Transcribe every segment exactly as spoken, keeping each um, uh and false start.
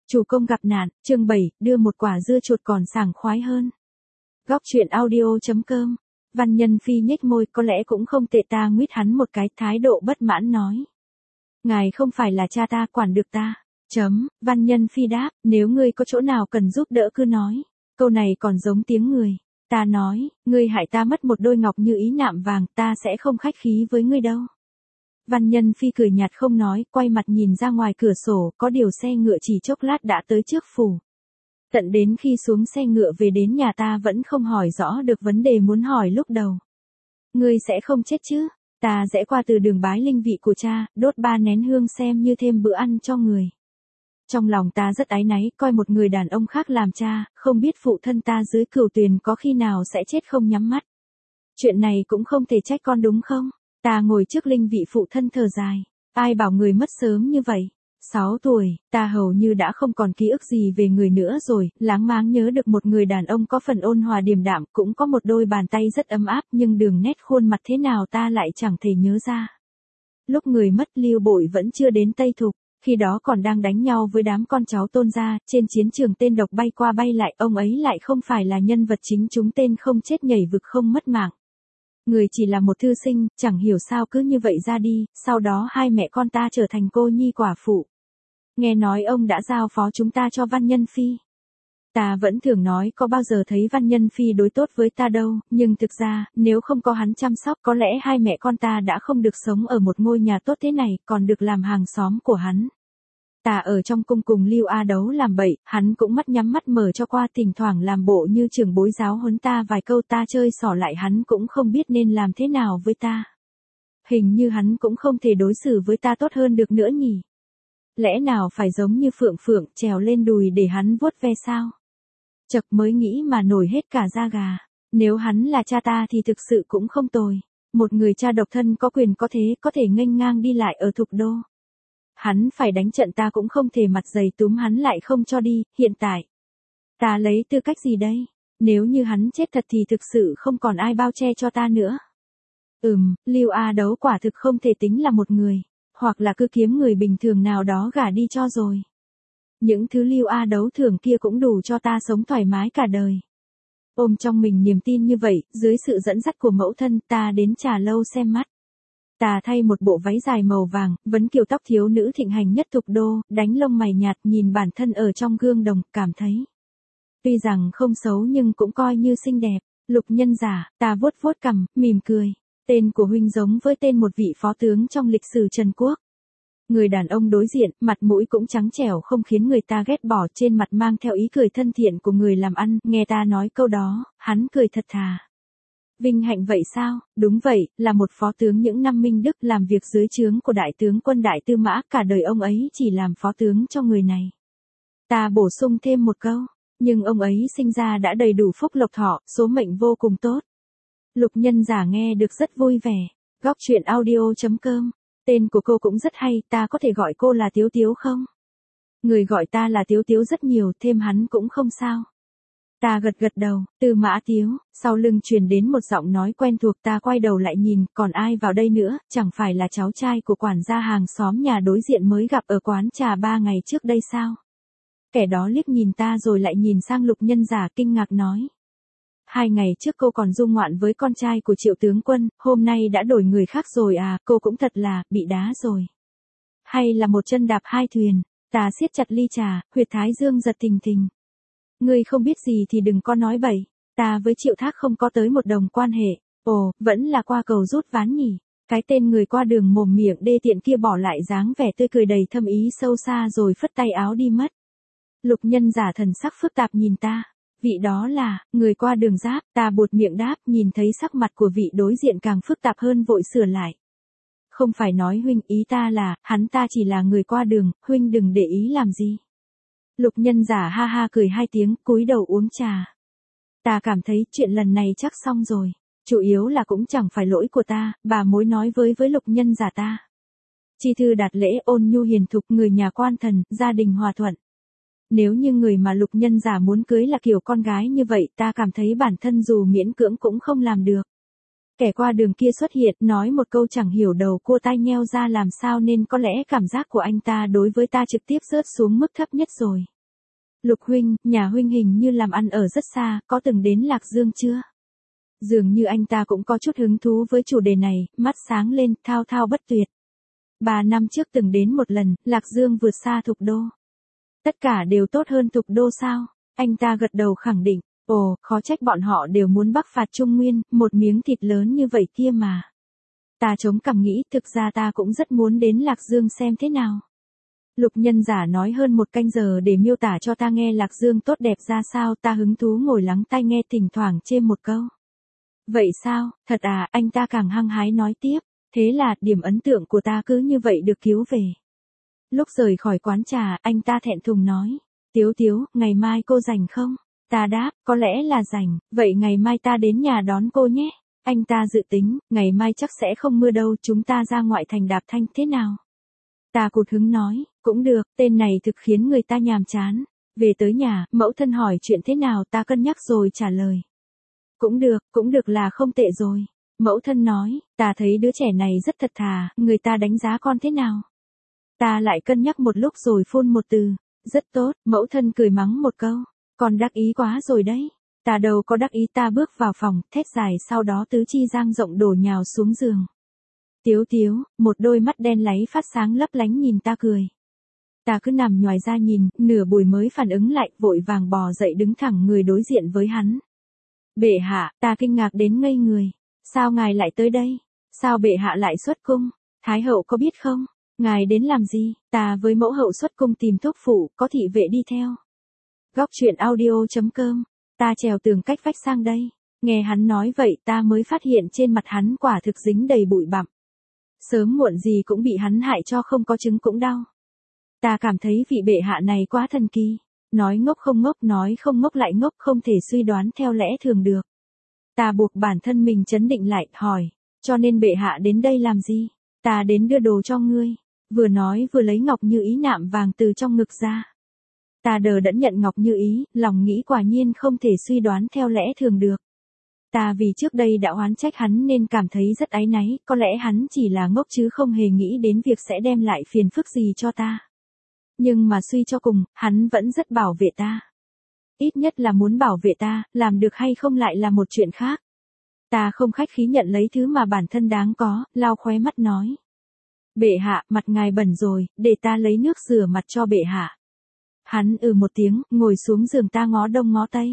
Chủ công gặp nạn, chương bảy, đưa một quả dưa chuột còn sảng khoái hơn. Góc truyện audio.com. Văn Nhân Phi nhếch môi, có lẽ cũng không tệ, ta nguyết hắn một cái, thái độ bất mãn nói. Ngài không phải là cha ta, quản được ta. Chấm, Văn Nhân Phi đáp, nếu ngươi có chỗ nào cần giúp đỡ cứ nói. Câu này còn giống tiếng người. Ta nói, ngươi hại ta mất một đôi ngọc như ý nạm vàng, ta sẽ không khách khí với ngươi đâu. Văn Nhân Phi cười nhạt không nói, quay mặt nhìn ra ngoài cửa sổ, có điều xe ngựa chỉ chốc lát đã tới trước phủ. Tận đến khi xuống xe ngựa về đến nhà ta vẫn không hỏi rõ được vấn đề muốn hỏi lúc đầu. Ngươi sẽ không chết chứ? Ta rẽ qua từ đường bái linh vị của cha, đốt ba nén hương xem như thêm bữa ăn cho người. Trong lòng ta rất áy náy, coi một người đàn ông khác làm cha, không biết phụ thân ta dưới cửu tuyền có khi nào sẽ chết không nhắm mắt. Chuyện này cũng không thể trách con đúng không? Ta ngồi trước linh vị phụ thân thở dài. Ai bảo người mất sớm như vậy? Sáu tuổi, ta hầu như đã không còn ký ức gì về người nữa rồi, láng máng nhớ được một người đàn ông có phần ôn hòa điềm đạm, cũng có một đôi bàn tay rất ấm áp, nhưng đường nét khuôn mặt thế nào ta lại chẳng thể nhớ ra. Lúc người mất, Lưu Bội vẫn chưa đến Tây Thục, khi đó còn đang đánh nhau với đám con cháu Tôn gia, trên chiến trường tên độc bay qua bay lại, ông ấy lại không phải là nhân vật chính, chúng tên không chết nhảy vực không mất mạng. Người chỉ là một thư sinh, chẳng hiểu sao cứ như vậy ra đi, sau đó hai mẹ con ta trở thành cô nhi quả phụ. Nghe nói ông đã giao phó chúng ta cho Văn Nhân Phi. Ta vẫn thường nói có bao giờ thấy Văn Nhân Phi đối tốt với ta đâu, nhưng thực ra, nếu không có hắn chăm sóc có lẽ hai mẹ con ta đã không được sống ở một ngôi nhà tốt thế này, còn được làm hàng xóm của hắn. Ta ở trong cung cùng Lưu A Đấu làm bậy, hắn cũng mắt nhắm mắt mở cho qua, thỉnh thoảng làm bộ như trưởng bối giáo huấn ta vài câu, ta chơi xỏ lại hắn cũng không biết nên làm thế nào với ta. Hình như hắn cũng không thể đối xử với ta tốt hơn được nữa nhỉ. Lẽ nào phải giống như Phượng Phượng trèo lên đùi để hắn vuốt ve sao? Chật mới nghĩ mà nổi hết cả da gà. Nếu hắn là cha ta thì thực sự cũng không tồi. Một người cha độc thân có quyền có thế, có thể nghênh ngang đi lại ở Thục Đô. Hắn phải đánh trận ta cũng không thể mặt dày túm hắn lại không cho đi, hiện tại. Ta lấy tư cách gì đây? Nếu như hắn chết thật thì thực sự không còn ai bao che cho ta nữa. Ừm, Lưu A Đấu quả thực không thể tính là một người. Hoặc là cứ kiếm người bình thường nào đó gả đi cho rồi. Những thứ Lưu A Đấu thường kia cũng đủ cho ta sống thoải mái cả đời. Ôm trong mình niềm tin như vậy, dưới sự dẫn dắt của mẫu thân ta đến trà lâu xem mắt. Ta thay một bộ váy dài màu vàng, vấn kiểu tóc thiếu nữ thịnh hành nhất Thục Đô, đánh lông mày nhạt, nhìn bản thân ở trong gương đồng, cảm thấy. Tuy rằng không xấu nhưng cũng coi như xinh đẹp. Lục Nhân Giả, ta vuốt vuốt cằm, mỉm cười. Tên của huynh giống với tên một vị phó tướng trong lịch sử Trần Quốc. Người đàn ông đối diện, mặt mũi cũng trắng trẻo không khiến người ta ghét bỏ, trên mặt mang theo ý cười thân thiện của người làm ăn, nghe ta nói câu đó, hắn cười thật thà. Vinh hạnh vậy sao? Đúng vậy, là một phó tướng những năm Minh Đức, làm việc dưới trướng của đại tướng quân Đại Tư Mã, cả đời ông ấy chỉ làm phó tướng cho người này. Ta bổ sung thêm một câu, nhưng ông ấy sinh ra đã đầy đủ phúc lộc thọ, số mệnh vô cùng tốt. Lục Nhân Giả nghe được rất vui vẻ. Góc truyện audio.com. Tên của cô cũng rất hay, ta có thể gọi cô là Tiếu Tiếu không? Người gọi ta là Tiếu Tiếu rất nhiều, thêm hắn cũng không sao. Ta gật gật đầu, Tư Mã Tiếu, sau lưng truyền đến một giọng nói quen thuộc, ta quay đầu lại nhìn, còn ai vào đây nữa, chẳng phải là cháu trai của quản gia hàng xóm nhà đối diện mới gặp ở quán trà ba ngày trước đây sao? Kẻ đó liếc nhìn ta rồi lại nhìn sang Lục Nhân Giả kinh ngạc nói. Hai ngày trước cô còn du ngoạn với con trai của Triệu tướng quân, hôm nay đã đổi người khác rồi à, cô cũng thật là, bị đá rồi. Hay là một chân đạp hai thuyền, ta siết chặt ly trà, huyệt thái dương giật thình thình. Ngươi không biết gì thì đừng có nói bậy, ta với Triệu Thác không có tới một đồng quan hệ, ồ, vẫn là qua cầu rút ván nhỉ. Cái tên người qua đường mồm miệng đê tiện kia bỏ lại dáng vẻ tươi cười đầy thâm ý sâu xa rồi phất tay áo đi mất. Lục Nhân Giả thần sắc phức tạp nhìn ta. Vị đó là, người qua đường Giáp, ta buột miệng đáp, nhìn thấy sắc mặt của vị đối diện càng phức tạp hơn vội sửa lại. Không phải nói huynh, ý ta là, hắn ta chỉ là người qua đường, huynh đừng để ý làm gì. Lục Nhân Giả ha ha cười hai tiếng, cúi đầu uống trà. Ta cảm thấy chuyện lần này chắc xong rồi. Chủ yếu là cũng chẳng phải lỗi của ta, bà mối nói với với Lục Nhân Giả ta. Chi thư đạt lễ ôn nhu hiền thục, người nhà quan thần, gia đình hòa thuận. Nếu như người mà Lục Nhân Giả muốn cưới là kiểu con gái như vậy, ta cảm thấy bản thân dù miễn cưỡng cũng không làm được. Kẻ qua đường kia xuất hiện, nói một câu chẳng hiểu đầu cua tai nheo ra làm sao, nên có lẽ cảm giác của anh ta đối với ta trực tiếp rớt xuống mức thấp nhất rồi. Lục huynh, nhà huynh hình như làm ăn ở rất xa, có từng đến Lạc Dương chưa? Dường như anh ta cũng có chút hứng thú với chủ đề này, mắt sáng lên, thao thao bất tuyệt. Ba năm trước từng đến một lần, Lạc Dương vượt xa Thục Đô. Tất cả đều tốt hơn Thục Đô sao? Anh ta gật đầu khẳng định, ồ, khó trách bọn họ đều muốn bắc phạt Trung Nguyên, một miếng thịt lớn như vậy kia mà. Ta chống cằm nghĩ, thực ra ta cũng rất muốn đến Lạc Dương xem thế nào. Lục nhân giả nói hơn một canh giờ để miêu tả cho ta nghe Lạc Dương tốt đẹp ra sao, ta hứng thú ngồi lắng tai nghe, thỉnh thoảng chêm một câu. Vậy sao, thật à, anh ta càng hăng hái nói tiếp, thế là, điểm ấn tượng của ta cứ như vậy được cứu về. Lúc rời khỏi quán trà, anh ta thẹn thùng nói, Tiếu Tiếu, ngày mai cô rảnh không? Ta đáp, có lẽ là rảnh, vậy ngày mai ta đến nhà đón cô nhé. Anh ta dự tính, ngày mai chắc sẽ không mưa đâu, chúng ta ra ngoại thành đạp thanh thế nào? Ta cụt hứng nói, cũng được, tên này thực khiến người ta nhàm chán. Về tới nhà, mẫu thân hỏi chuyện thế nào, ta cân nhắc rồi trả lời. Cũng được, cũng được là không tệ rồi. Mẫu thân nói, ta thấy đứa trẻ này rất thật thà, người ta đánh giá con thế nào? Ta lại cân nhắc một lúc rồi phun một từ, rất tốt, mẫu thân cười mắng một câu, con đắc ý quá rồi đấy. Ta đâu có đắc ý, ta bước vào phòng, thét dài, sau đó tứ chi dang rộng đổ nhào xuống giường. Tiếu Tiếu, một đôi mắt đen láy phát sáng lấp lánh nhìn ta cười. Ta cứ nằm nhoài ra nhìn, nửa buổi mới phản ứng lại, vội vàng bò dậy đứng thẳng người đối diện với hắn. Bệ hạ, ta kinh ngạc đến ngây người. Sao ngài lại tới đây? Sao bệ hạ lại xuất cung? Thái hậu có biết không? Ngài đến làm gì? Ta với mẫu hậu xuất cung tìm thuốc phụ, có thị vệ đi theo. Góc truyện audio chấm com. Ta trèo tường cách vách sang đây. Nghe hắn nói vậy ta mới phát hiện trên mặt hắn quả thực dính đầy bụi bặm. Sớm muộn gì cũng bị hắn hại cho không có trứng cũng đau. Ta cảm thấy vị bệ hạ này quá thần kỳ. Nói ngốc không ngốc, nói không ngốc lại ngốc, không thể suy đoán theo lẽ thường được. Ta buộc bản thân mình trấn định lại, hỏi, cho nên bệ hạ đến đây làm gì? Ta đến đưa đồ cho ngươi. Vừa nói vừa lấy ngọc như ý nạm vàng từ trong ngực ra. Ta đờ đẫn nhận ngọc như ý, lòng nghĩ quả nhiên không thể suy đoán theo lẽ thường được. Ta vì trước đây đã oán trách hắn nên cảm thấy rất áy náy, có lẽ hắn chỉ là ngốc chứ không hề nghĩ đến việc sẽ đem lại phiền phức gì cho ta. Nhưng mà suy cho cùng, hắn vẫn rất bảo vệ ta. Ít nhất là muốn bảo vệ ta, làm được hay không lại là một chuyện khác. Ta không khách khí nhận lấy thứ mà bản thân đáng có, lau khóe mắt nói. Bệ hạ, mặt ngài bẩn rồi, để ta lấy nước rửa mặt cho bệ hạ. Hắn ừ một tiếng, ngồi xuống giường, ta ngó đông ngó tây.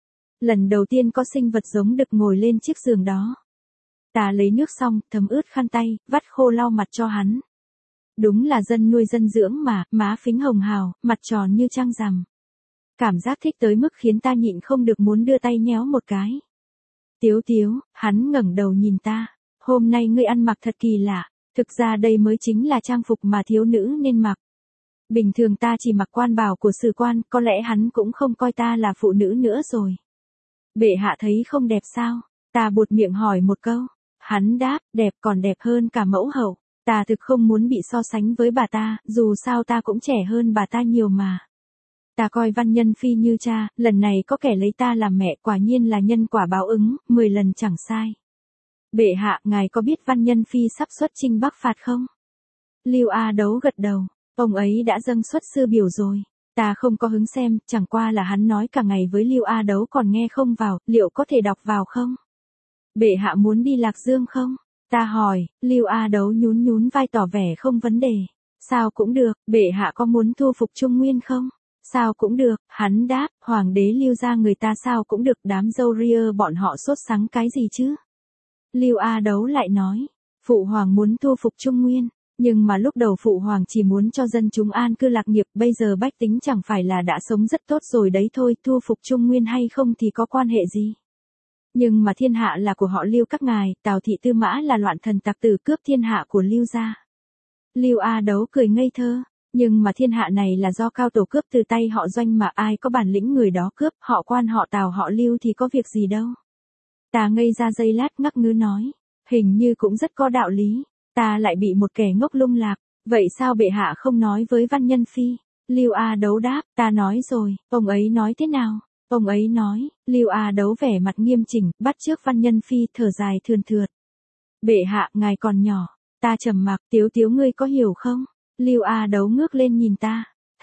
Lần đầu tiên có sinh vật giống đực ngồi lên chiếc giường đó. Ta lấy nước xong, thấm ướt khăn tay, vắt khô lau mặt cho hắn. Đúng là dân nuôi dân dưỡng mà, má phính hồng hào, mặt tròn như trăng rằm. Cảm giác thích tới mức khiến ta nhịn không được muốn đưa tay nhéo một cái. Tiếu Tiếu, hắn ngẩng đầu nhìn ta. Hôm nay ngươi ăn mặc thật kỳ lạ, thực ra đây mới chính là trang phục mà thiếu nữ nên mặc. Bình thường ta chỉ mặc quan bào của sử quan, có lẽ hắn cũng không coi ta là phụ nữ nữa rồi. Bệ hạ thấy không đẹp sao? Ta buột miệng hỏi một câu. Hắn đáp, đẹp, còn đẹp hơn cả mẫu hậu. Ta thực không muốn bị so sánh với bà ta, dù sao ta cũng trẻ hơn bà ta nhiều mà. Ta coi Văn Nhân Phi như cha, lần này có kẻ lấy ta làm mẹ, quả nhiên là nhân quả báo ứng, mười lần chẳng sai. Bệ hạ, ngài có biết Văn Nhân Phi sắp xuất chinh Bắc phạt không? Lưu A Đấu gật đầu, ông ấy đã dâng xuất sư biểu rồi. Ta không có hứng xem, chẳng qua là hắn nói cả ngày với Lưu A Đấu còn nghe không vào, liệu có thể đọc vào không? Bệ hạ muốn đi Lạc Dương không? Ta hỏi, Lưu A Đấu nhún nhún vai tỏ vẻ không vấn đề. Sao cũng được, bệ hạ có muốn thu phục Trung Nguyên không? Sao cũng được, hắn đáp, hoàng đế Lưu gia người ta sao cũng được, đám dâu ria bọn họ sốt sắng cái gì chứ? Lưu A Đấu lại nói, phụ hoàng muốn thu phục Trung Nguyên, nhưng mà lúc đầu phụ hoàng chỉ muốn cho dân chúng an cư lạc nghiệp, bây giờ bách tính chẳng phải là đã sống rất tốt rồi đấy thôi, thu phục Trung Nguyên hay không thì có quan hệ gì? Nhưng mà thiên hạ là của họ Lưu các ngài, Tào thị Tư Mã là loạn thần tặc tử cướp thiên hạ của Lưu gia. Lưu A Đấu cười ngây thơ, nhưng mà thiên hạ này là do cao tổ cướp từ tay họ Doanh mà, ai có bản lĩnh người đó cướp, họ Quan họ Tào họ Lưu thì có việc gì đâu. Ta ngây ra giây lát ngắc ngứ nói, hình như cũng rất có đạo lý. Ta lại bị một kẻ ngốc lung lạc, vậy sao bệ hạ không nói với Văn Nhân Phi? Lưu A Đấu đáp, ta nói rồi, ông ấy nói thế nào? Ông ấy nói, Lưu A Đấu vẻ mặt nghiêm chỉnh, bắt chước Văn Nhân Phi, thở dài thườn thượt. Bệ hạ, ngài còn nhỏ. Ta trầm mặc, Tiếu Tiếu ngươi có hiểu không? Lưu A Đấu ngước lên nhìn ta.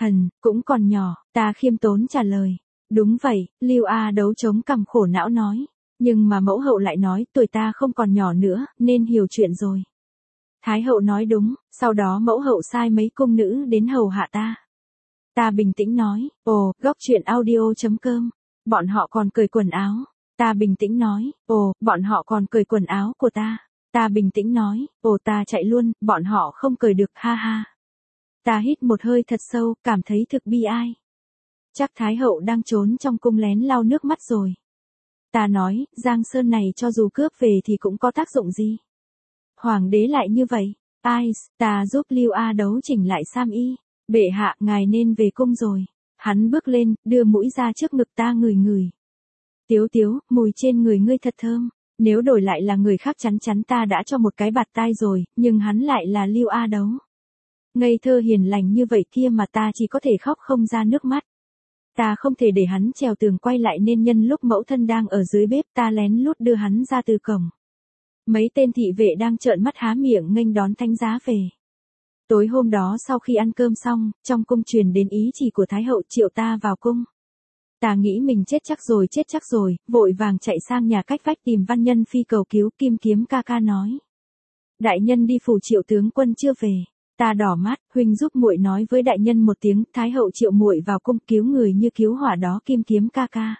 Hần, cũng còn nhỏ, ta khiêm tốn trả lời. Đúng vậy, Lưu A Đấu chống cằm khổ não nói. Nhưng mà mẫu hậu lại nói tuổi ta không còn nhỏ nữa, nên hiểu chuyện rồi. Thái hậu nói đúng, sau đó mẫu hậu sai mấy cung nữ đến hầu hạ ta. Ta bình tĩnh nói, ồ, góc chuyện audio.com, bọn họ còn cởi quần áo. Ta bình tĩnh nói, ồ, bọn họ còn cởi quần áo của ta. Ta bình tĩnh nói, ồ ta chạy luôn, bọn họ không cởi được, ha ha. Ta hít một hơi thật sâu, cảm thấy thực bi ai. Chắc Thái hậu đang trốn trong cung lén lau nước mắt rồi. Ta nói, Giang Sơn này cho dù cướp về thì cũng có tác dụng gì. Hoàng đế lại như vậy. Ai, ta giúp Lưu A Đấu chỉnh lại sam y. Bệ hạ, ngài nên về cung rồi. Hắn bước lên, đưa mũi ra trước ngực ta ngửi ngửi. Tiếu tiếu, mùi trên người ngươi thật thơm. Nếu đổi lại là người khác chắn chắn ta đã cho một cái bạt tai rồi, nhưng hắn lại là Lưu A Đấu. Ngây thơ hiền lành như vậy kia mà ta chỉ có thể khóc không ra nước mắt. Ta không thể để hắn trèo tường quay lại nên nhân lúc mẫu thân đang ở dưới bếp ta lén lút đưa hắn ra từ cổng. Mấy tên thị vệ đang trợn mắt há miệng nghênh đón thánh giá về. Tối hôm đó sau khi ăn cơm xong, trong cung truyền đến ý chỉ của Thái hậu triệu ta vào cung. Ta nghĩ mình chết chắc rồi chết chắc rồi, vội vàng chạy sang nhà cách vách tìm Văn Nhân Phi cầu cứu. Kim Kiếm ca ca nói. Đại nhân đi phủ triệu tướng quân chưa về. Ta đỏ mắt, huynh giúp muội nói với đại nhân một tiếng, Thái hậu triệu muội vào cung cứu người như cứu hỏa đó. Kim Kiếm ca ca.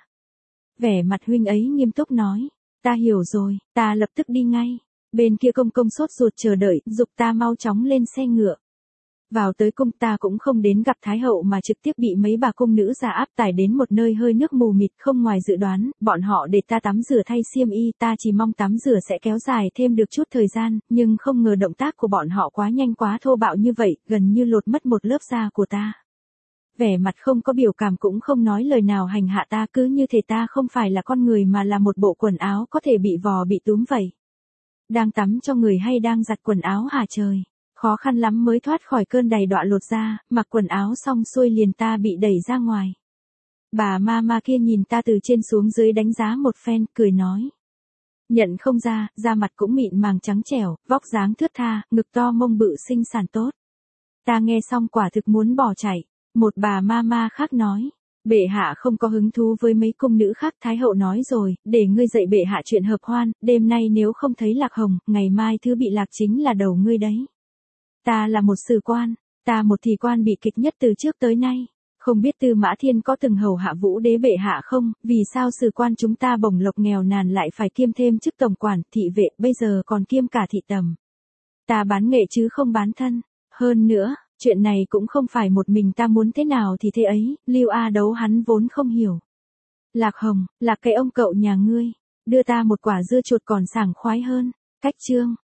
Vẻ mặt huynh ấy nghiêm túc nói. Ta hiểu rồi, ta lập tức đi ngay. Bên kia công công sốt ruột chờ đợi, giục ta mau chóng lên xe ngựa. Vào tới cung ta cũng không đến gặp Thái hậu mà trực tiếp bị mấy bà cung nữ già áp tải đến một nơi hơi nước mù mịt không ngoài dự đoán, bọn họ để ta tắm rửa thay xiêm y, ta chỉ mong tắm rửa sẽ kéo dài thêm được chút thời gian, nhưng không ngờ động tác của bọn họ quá nhanh quá thô bạo như vậy, gần như lột mất một lớp da của ta. Vẻ mặt không có biểu cảm cũng không nói lời nào hành hạ ta, cứ như thể ta không phải là con người mà là một bộ quần áo có thể bị vò bị túm vậy. Đang tắm cho người hay đang giặt quần áo hả trời? Khó khăn lắm mới thoát khỏi cơn đầy đọa lột da, mặc quần áo xong xuôi liền ta bị đẩy ra ngoài. Bà ma ma kia nhìn ta từ trên xuống dưới đánh giá một phen, cười nói. Nhận không ra, da mặt cũng mịn màng trắng trẻo, vóc dáng thướt tha, ngực to mông bự xinh xắn tốt. Ta nghe xong quả thực muốn bỏ chạy. Một bà ma ma khác nói. Bệ hạ không có hứng thú với mấy cung nữ khác. Thái hậu nói rồi, để ngươi dạy bệ hạ chuyện hợp hoan, đêm nay nếu không thấy lạc hồng, ngày mai thứ bị lạc chính là đầu ngươi đấy. Ta là một sử quan, ta một thị quan bị kịch nhất từ trước tới nay. Không biết Tư Mã Thiên có từng hầu hạ Vũ đế bệ hạ không, vì sao sử quan chúng ta bổng lộc nghèo nàn lại phải kiêm thêm chức tổng quản, thị vệ, bây giờ còn kiêm cả thị tầm. Ta bán nghệ chứ không bán thân. Hơn nữa, chuyện này cũng không phải một mình ta muốn thế nào thì thế ấy, Lưu A Đấu hắn vốn không hiểu. Lạc hồng, là cái ông cậu nhà ngươi, đưa ta một quả dưa chuột còn sảng khoái hơn. Cách chương.